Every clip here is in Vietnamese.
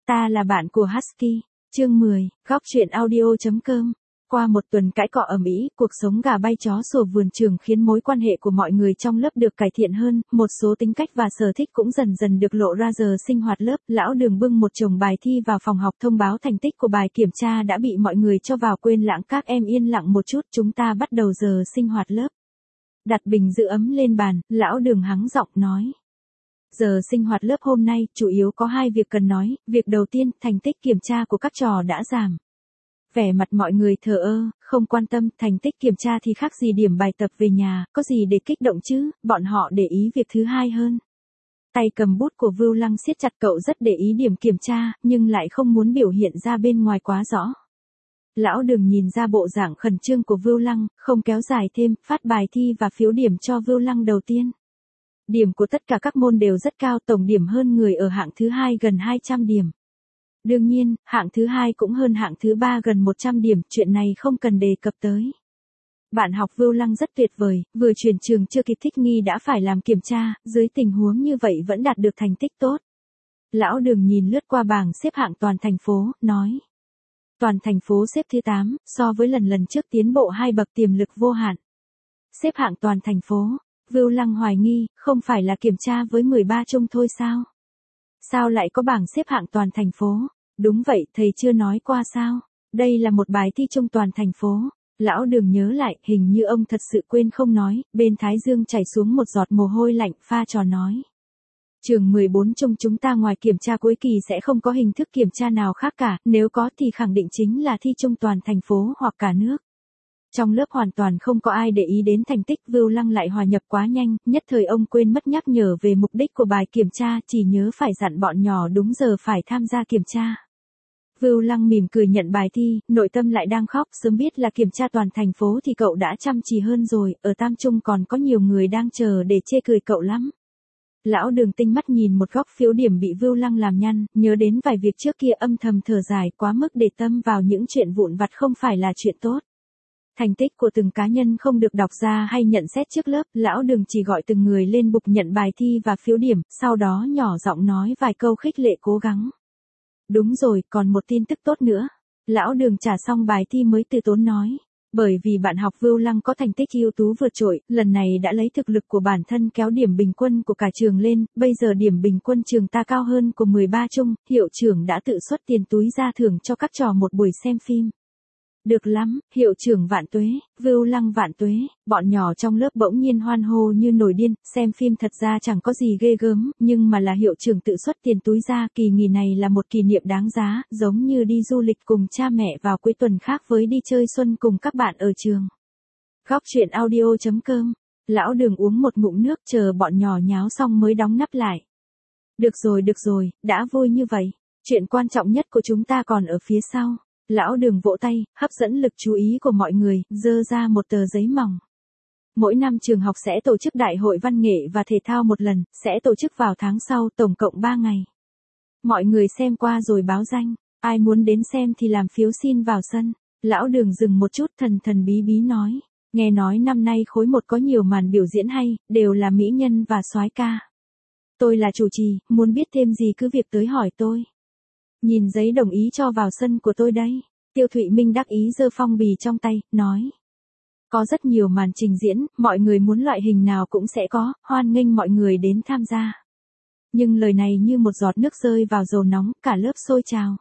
Ta là bạn của Husky. Chương 10, góc truyện audio.com. Qua một tuần cãi cọ ầm ĩ, cuộc sống gà bay chó sủa vườn trường khiến mối quan hệ của mọi người trong lớp được cải thiện hơn, một số tính cách và sở thích cũng dần dần được lộ ra. Giờ sinh hoạt lớp, lão Đường bưng một chồng bài thi vào phòng học thông báo thành tích của bài kiểm tra đã bị mọi người cho vào quên lãng. Các em yên lặng một chút, chúng ta bắt đầu giờ sinh hoạt lớp. Đặt bình giữ ấm lên bàn, lão Đường hắng giọng nói. Giờ sinh hoạt lớp hôm nay, chủ yếu có hai việc cần nói. Việc đầu tiên, thành tích kiểm tra của các trò đã giảm. Vẻ mặt mọi người thờ ơ, không quan tâm, thành tích kiểm tra thì khác gì điểm bài tập về nhà, có gì để kích động chứ, bọn họ để ý việc thứ hai hơn. Tay cầm bút của Vưu Lăng siết chặt, cậu rất để ý điểm kiểm tra, nhưng lại không muốn biểu hiện ra bên ngoài quá rõ. Lão Đường nhìn ra bộ dạng khẩn trương của Vưu Lăng, không kéo dài thêm, phát bài thi và phiếu điểm cho Vưu Lăng đầu tiên. Điểm của tất cả các môn đều rất cao, tổng điểm hơn người ở hạng thứ hai gần 200 điểm. Đương nhiên, hạng thứ hai cũng hơn hạng thứ ba gần 100 điểm, chuyện này không cần đề cập tới. Bạn học Vưu Lăng rất tuyệt vời, vừa chuyển trường chưa kịp thích nghi đã phải làm kiểm tra, dưới tình huống như vậy vẫn đạt được thành tích tốt. Lão Đường nhìn lướt qua bảng xếp hạng toàn thành phố, nói. Toàn thành phố xếp thứ 8, so với lần trước tiến bộ 2 bậc, tiềm lực vô hạn. Xếp hạng toàn thành phố. Vưu Lăng hoài nghi, không phải là kiểm tra với 13 trung thôi sao? Sao lại có bảng xếp hạng toàn thành phố? Đúng vậy, thầy chưa nói qua sao? Đây là một bài thi chung toàn thành phố. Lão Đường nhớ lại, hình như ông thật sự quên không nói, bên thái dương chảy xuống một giọt mồ hôi lạnh, pha trò nói. Trường 14 chung chúng ta ngoài kiểm tra cuối kỳ sẽ không có hình thức kiểm tra nào khác cả, nếu có thì khẳng định chính là thi chung toàn thành phố hoặc cả nước. Trong lớp hoàn toàn không có ai để ý đến thành tích, Vưu Lăng lại hòa nhập quá nhanh, nhất thời ông quên mất nhắc nhở về mục đích của bài kiểm tra, chỉ nhớ phải dặn bọn nhỏ đúng giờ phải tham gia kiểm tra. Vưu Lăng mỉm cười nhận bài thi, nội tâm lại đang khóc, sớm biết là kiểm tra toàn thành phố thì cậu đã chăm chỉ hơn rồi, ở Tam Trung còn có nhiều người đang chờ để chê cười cậu lắm. Lão Đường tinh mắt nhìn một góc phiếu điểm bị Vưu Lăng làm nhăn, nhớ đến vài việc trước kia âm thầm thở dài, quá mức để tâm vào những chuyện vụn vặt không phải là chuyện tốt. Thành tích của từng cá nhân không được đọc ra hay nhận xét trước lớp, lão Đường chỉ gọi từng người lên bục nhận bài thi và phiếu điểm, sau đó nhỏ giọng nói vài câu khích lệ cố gắng. Đúng rồi, còn một tin tức tốt nữa. Lão Đường trả xong bài thi mới từ tốn nói. Bởi vì bạn học Vưu Lăng có thành tích ưu tú vượt trội, lần này đã lấy thực lực của bản thân kéo điểm bình quân của cả trường lên, bây giờ điểm bình quân trường ta cao hơn của 13 trung, hiệu trưởng đã tự xuất tiền túi ra thưởng cho các trò một buổi xem phim. Được lắm, hiệu trưởng vạn tuế, Vưu Lăng vạn tuế, bọn nhỏ trong lớp bỗng nhiên hoan hô như nổi điên, xem phim thật ra chẳng có gì ghê gớm, nhưng mà là hiệu trưởng tự xuất tiền túi ra, kỳ nghỉ này là một kỷ niệm đáng giá, giống như đi du lịch cùng cha mẹ vào cuối tuần khác với đi chơi xuân cùng các bạn ở trường. Góc truyện audio.com, lão Đường uống một ngụm nước chờ bọn nhỏ nháo xong mới đóng nắp lại. Được rồi, đã vui như vậy, chuyện quan trọng nhất của chúng ta còn ở phía sau. Lão Đường vỗ tay, hấp dẫn lực chú ý của mọi người, giơ ra một tờ giấy mỏng. Mỗi năm trường học sẽ tổ chức đại hội văn nghệ và thể thao một lần, sẽ tổ chức vào tháng sau, tổng cộng 3 ngày. Mọi người xem qua rồi báo danh, ai muốn đến xem thì làm phiếu xin vào sân. Lão Đường dừng một chút, thần bí bí nói, nghe nói năm nay khối 1 có nhiều màn biểu diễn hay, đều là mỹ nhân và soái ca. Tôi là chủ trì, muốn biết thêm gì cứ việc tới hỏi tôi. Nhìn giấy đồng ý cho vào sân của tôi đây. Tiêu Thụy Minh đắc ý giơ phong bì trong tay, nói. Có rất nhiều màn trình diễn, mọi người muốn loại hình nào cũng sẽ có, hoan nghênh mọi người đến tham gia. Nhưng lời này như một giọt nước rơi vào dầu nóng, cả lớp sôi trào.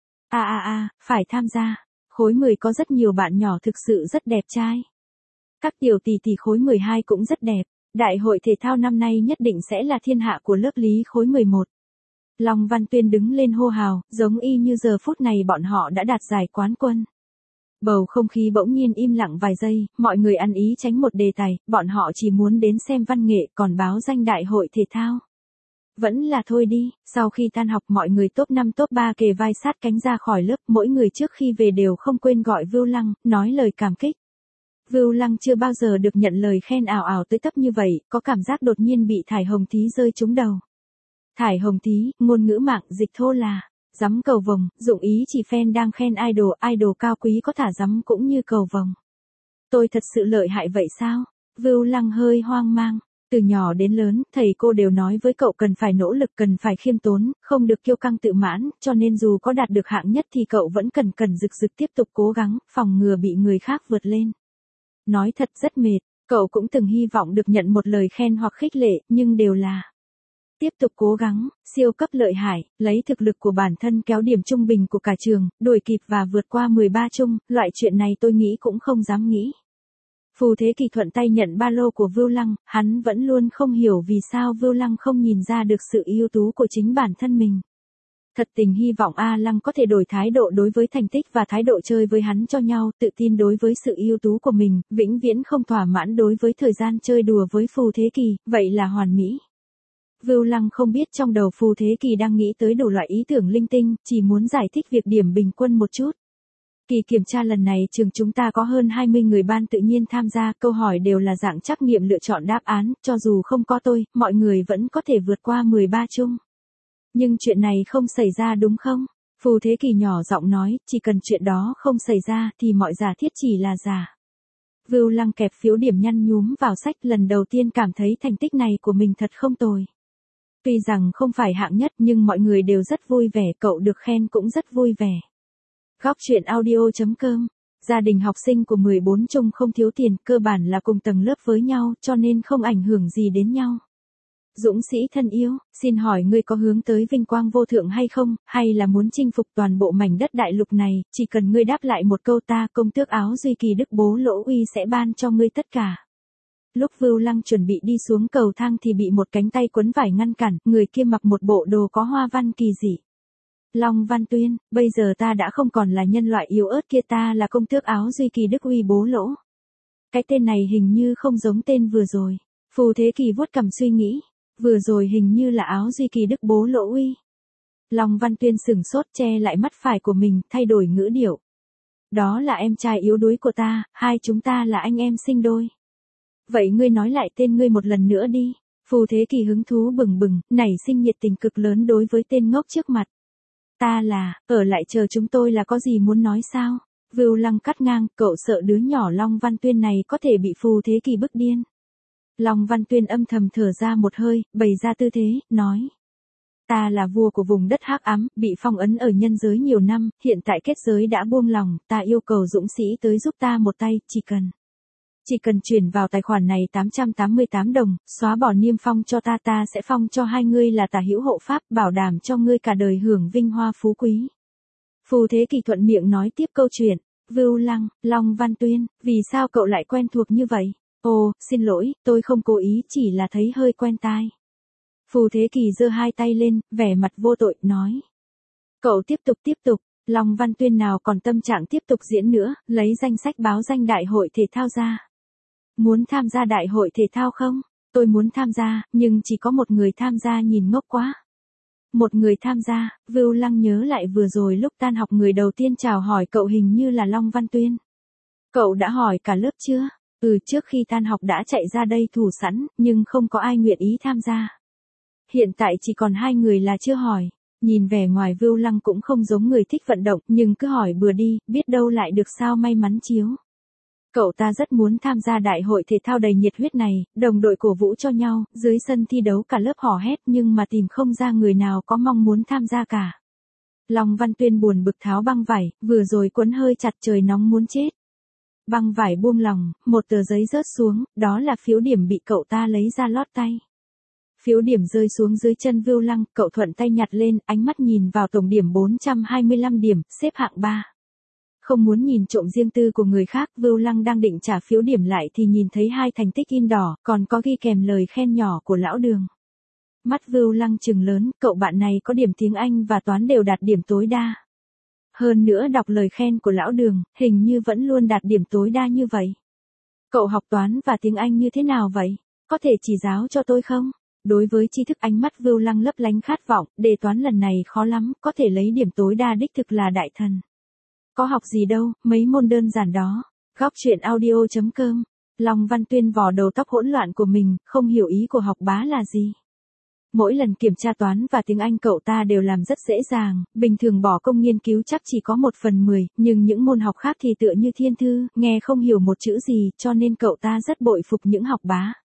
Phải tham gia. Khối 10 có rất nhiều bạn nhỏ thực sự rất đẹp trai. Các tiểu tỷ tỷ khối 12 cũng rất đẹp. Đại hội thể thao năm nay nhất định sẽ là thiên hạ của lớp lý khối 11. Long Văn Tuyên đứng lên hô hào, giống y như giờ phút này bọn họ đã đạt giải quán quân. Bầu không khí bỗng nhiên im lặng vài giây, mọi người ăn ý tránh một đề tài, bọn họ chỉ muốn đến xem văn nghệ còn báo danh đại hội thể thao. Vẫn là thôi đi, sau khi tan học mọi người top 5 top 3 kề vai sát cánh ra khỏi lớp, mỗi người trước khi về đều không quên gọi Vưu Lăng, nói lời cảm kích. Vưu Lăng chưa bao giờ được nhận lời khen ào ào tới tấp như vậy, có cảm giác đột nhiên bị thải hồng thí rơi trúng đầu. Thải hồng thí, ngôn ngữ mạng dịch thô là giắm cầu vồng, dụng ý chỉ fan đang khen idol cao quý có thả giắm cũng như cầu vồng. Tôi thật sự lợi hại vậy sao? Vưu Lăng hơi hoang mang. Từ nhỏ đến lớn, thầy cô đều nói với cậu cần phải nỗ lực, cần phải khiêm tốn, không được kiêu căng tự mãn, cho nên dù có đạt được hạng nhất thì cậu vẫn cần rực rực tiếp tục cố gắng, phòng ngừa bị người khác vượt lên. Nói thật rất mệt, cậu cũng từng hy vọng được nhận một lời khen hoặc khích lệ, nhưng đều là tiếp tục cố gắng, siêu cấp lợi hại, lấy thực lực của bản thân kéo điểm trung bình của cả trường, đuổi kịp và vượt qua 13 chung, loại chuyện này tôi nghĩ cũng không dám nghĩ. Phù Thế Kỳ thuận tay nhận ba lô của Vưu Lăng, hắn vẫn luôn không hiểu vì sao Vưu Lăng không nhìn ra được sự ưu tú của chính bản thân mình. Thật tình hy vọng A Lăng có thể đổi thái độ đối với thành tích và thái độ chơi với hắn cho nhau, tự tin đối với sự ưu tú của mình, vĩnh viễn không thỏa mãn đối với thời gian chơi đùa với Phù Thế Kỳ, vậy là hoàn mỹ. Vưu Lăng không biết trong đầu Phù Thế Kỳ đang nghĩ tới đủ loại ý tưởng linh tinh, chỉ muốn giải thích việc điểm bình quân một chút. Kỳ kiểm tra lần này trường chúng ta có hơn 20 người ban tự nhiên tham gia, câu hỏi đều là dạng trắc nghiệm lựa chọn đáp án, cho dù không có tôi, mọi người vẫn có thể vượt qua 13 chung. Nhưng chuyện này không xảy ra đúng không? Phù Thế Kỳ nhỏ giọng nói, chỉ cần chuyện đó không xảy ra thì mọi giả thiết chỉ là giả. Vưu Lăng kẹp phiếu điểm nhăn nhúm vào sách, lần đầu tiên cảm thấy thành tích này của mình thật không tồi. Tuy rằng không phải hạng nhất nhưng mọi người đều rất vui vẻ, cậu được khen cũng rất vui vẻ. Góc truyện audio.com. Gia đình học sinh của 14 chung không thiếu tiền, cơ bản là cùng tầng lớp với nhau, cho nên không ảnh hưởng gì đến nhau. Dũng sĩ thân yêu, xin hỏi ngươi có hướng tới vinh quang vô thượng hay không, hay là muốn chinh phục toàn bộ mảnh đất đại lục này, chỉ cần ngươi đáp lại một câu ta công tước áo duy kỳ đức bố lỗ uy sẽ ban cho ngươi tất cả. Lúc Vưu Lăng chuẩn bị đi xuống cầu thang thì bị một cánh tay quấn vải ngăn cản, người kia mặc một bộ đồ có hoa văn kỳ dị. Long Văn Tuyên, bây giờ ta đã không còn là nhân loại yếu ớt kia, ta là công tước áo duy kỳ đức uy bố lỗ. Cái tên này hình như không giống tên vừa rồi. Phù Thế Kỳ vuốt cằm suy nghĩ, vừa rồi hình như là áo duy kỳ đức bố lỗ uy. Long Văn Tuyên sửng sốt che lại mắt phải của mình, thay đổi ngữ điệu. Đó là em trai yếu đuối của ta, hai chúng ta là anh em sinh đôi. Vậy ngươi nói lại tên ngươi một lần nữa đi. Phù Thế Kỳ hứng thú bừng bừng, nảy sinh nhiệt tình cực lớn đối với tên ngốc trước mặt. Ta là, ở lại chờ chúng tôi là có gì muốn nói sao? Vưu Lăng cắt ngang, cậu sợ đứa nhỏ Long Văn Tuyên này có thể bị Phù Thế Kỳ bức điên. Long Văn Tuyên âm thầm thở ra một hơi, bày ra tư thế, nói. Ta là vua của vùng đất hắc ám, bị phong ấn ở nhân giới nhiều năm, hiện tại kết giới đã buông lòng, ta yêu cầu dũng sĩ tới giúp ta một tay, chỉ cần chuyển vào tài khoản này 888 đồng, xóa bỏ niêm phong cho ta sẽ phong cho hai ngươi là tả hữu hộ pháp, bảo đảm cho ngươi cả đời hưởng vinh hoa phú quý. Phù Thế Kỳ thuận miệng nói tiếp câu chuyện. Vưu Lăng, Long Văn Tuyên, vì sao cậu lại quen thuộc như vậy? Ồ, xin lỗi, tôi không cố ý, chỉ là thấy hơi quen tai. Phù Thế Kỳ giơ hai tay lên, vẻ mặt vô tội, nói. Cậu tiếp tục. Long Văn Tuyên nào còn tâm trạng tiếp tục diễn nữa, lấy danh sách báo danh đại hội thể thao ra. Muốn tham gia đại hội thể thao không? Tôi muốn tham gia, nhưng chỉ có một người tham gia nhìn ngốc quá. Một người tham gia, Vưu Lăng nhớ lại vừa rồi lúc tan học người đầu tiên chào hỏi cậu hình như là Long Văn Tuyên. Cậu đã hỏi cả lớp chưa? Trước khi tan học đã chạy ra đây thủ sẵn, nhưng không có ai nguyện ý tham gia. Hiện tại chỉ còn 2 người là chưa hỏi. Nhìn vẻ ngoài Vưu Lăng cũng không giống người thích vận động, nhưng cứ hỏi bừa đi, biết đâu lại được sao may mắn chiếu. Cậu ta rất muốn tham gia đại hội thể thao đầy nhiệt huyết này, đồng đội cổ vũ cho nhau, dưới sân thi đấu cả lớp hò hét nhưng mà tìm không ra người nào có mong muốn tham gia cả. Long Văn Tuyên buồn bực tháo băng vải, vừa rồi quấn hơi chặt trời nóng muốn chết. Băng vải buông lỏng, một tờ giấy rớt xuống, đó là phiếu điểm bị cậu ta lấy ra lót tay. Phiếu điểm rơi xuống dưới chân Vưu Lăng, cậu thuận tay nhặt lên, ánh mắt nhìn vào tổng điểm 425 điểm, xếp hạng 3. Không muốn nhìn trộm riêng tư của người khác, Vưu Lăng đang định trả phiếu điểm lại thì nhìn thấy 2 thành tích in đỏ, còn có ghi kèm lời khen nhỏ của lão Đường. Mắt Vưu Lăng trừng lớn, cậu bạn này có điểm tiếng Anh và toán đều đạt điểm tối đa. Hơn nữa đọc lời khen của lão Đường, hình như vẫn luôn đạt điểm tối đa như vậy. Cậu học toán và tiếng Anh như thế nào vậy? Có thể chỉ giáo cho tôi không? Đối với tri thức ánh mắt Vưu Lăng lấp lánh khát vọng, đề toán lần này khó lắm, có thể lấy điểm tối đa đích thực là đại thần. Có học gì đâu, mấy môn đơn giản đó. Góc truyện audio.com. Long Văn Tuyên vò đầu tóc hỗn loạn của mình, không hiểu ý của học bá là gì. Mỗi lần kiểm tra toán và tiếng Anh cậu ta đều làm rất dễ dàng, bình thường bỏ công nghiên cứu chắc chỉ có 1/10, nhưng những môn học khác thì tựa như thiên thư, nghe không hiểu một chữ gì, cho nên cậu ta rất bội phục những học bá.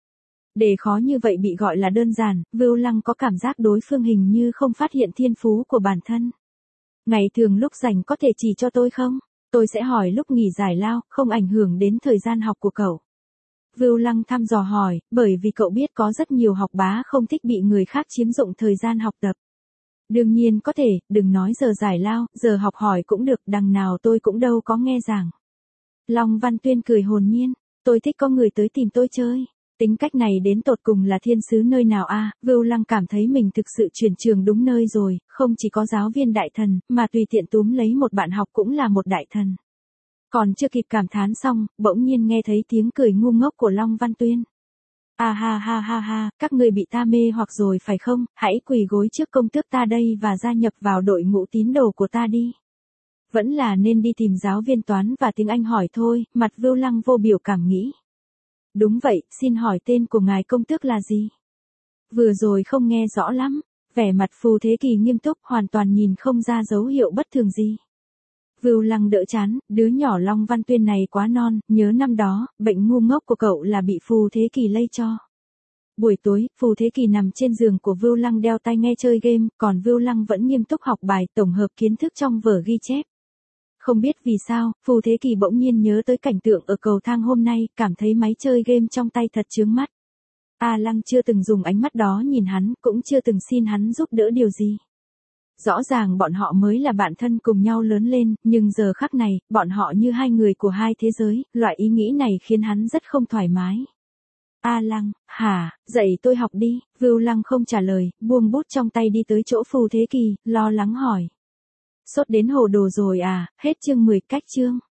Đề khó như vậy bị gọi là đơn giản, Vưu Lăng có cảm giác đối phương hình như không phát hiện thiên phú của bản thân. Ngày thường lúc rảnh có thể chỉ cho tôi không? Tôi sẽ hỏi lúc nghỉ giải lao, không ảnh hưởng đến thời gian học của cậu. Vưu Lăng thăm dò hỏi, bởi vì cậu biết có rất nhiều học bá không thích bị người khác chiếm dụng thời gian học tập. Đương nhiên có thể, đừng nói giờ giải lao, giờ học hỏi cũng được, đằng nào tôi cũng đâu có nghe giảng. Long Văn Tuyên cười hồn nhiên, tôi thích có người tới tìm tôi chơi. Tính cách này đến tột cùng là thiên sứ nơi nào a? Vưu Lăng cảm thấy mình thực sự chuyển trường đúng nơi rồi, không chỉ có giáo viên đại thần, mà tùy tiện túm lấy một bạn học cũng là một đại thần. Còn chưa kịp cảm thán xong, bỗng nhiên nghe thấy tiếng cười ngu ngốc của Long Văn Tuyên. À ha ha ha ha, các ngươi bị ta mê hoặc rồi phải không, hãy quỳ gối trước công tước ta đây và gia nhập vào đội ngũ tín đồ của ta đi. Vẫn là nên đi tìm giáo viên toán và tiếng Anh hỏi thôi, mặt Vưu Lăng vô biểu cảm nghĩ. Đúng vậy, xin hỏi tên của ngài công tước là gì? Vừa rồi không nghe rõ lắm, vẻ mặt Phù Thế Kỳ nghiêm túc hoàn toàn nhìn không ra dấu hiệu bất thường gì. Vưu Lăng đỡ chán, đứa nhỏ Long Văn Tuyên này quá non, nhớ năm đó, bệnh ngu ngốc của cậu là bị Phù Thế Kỳ lây cho. Buổi tối, Phù Thế Kỳ nằm trên giường của Vưu Lăng đeo tai nghe chơi game, còn Vưu Lăng vẫn nghiêm túc học bài tổng hợp kiến thức trong vở ghi chép. Không biết vì sao, Phù Thế Kỳ bỗng nhiên nhớ tới cảnh tượng ở cầu thang hôm nay, cảm thấy máy chơi game trong tay thật chướng mắt. A Lăng chưa từng dùng ánh mắt đó nhìn hắn, cũng chưa từng xin hắn giúp đỡ điều gì. Rõ ràng bọn họ mới là bạn thân cùng nhau lớn lên, nhưng giờ khắc này, bọn họ như hai người của hai thế giới, loại ý nghĩ này khiến hắn rất không thoải mái. A Lăng, hả, dạy tôi học đi, Vưu Lăng không trả lời, buông bút trong tay đi tới chỗ Phù Thế Kỳ, lo lắng hỏi. Sốt đến hồ đồ rồi à, hết chương 10 cách chương.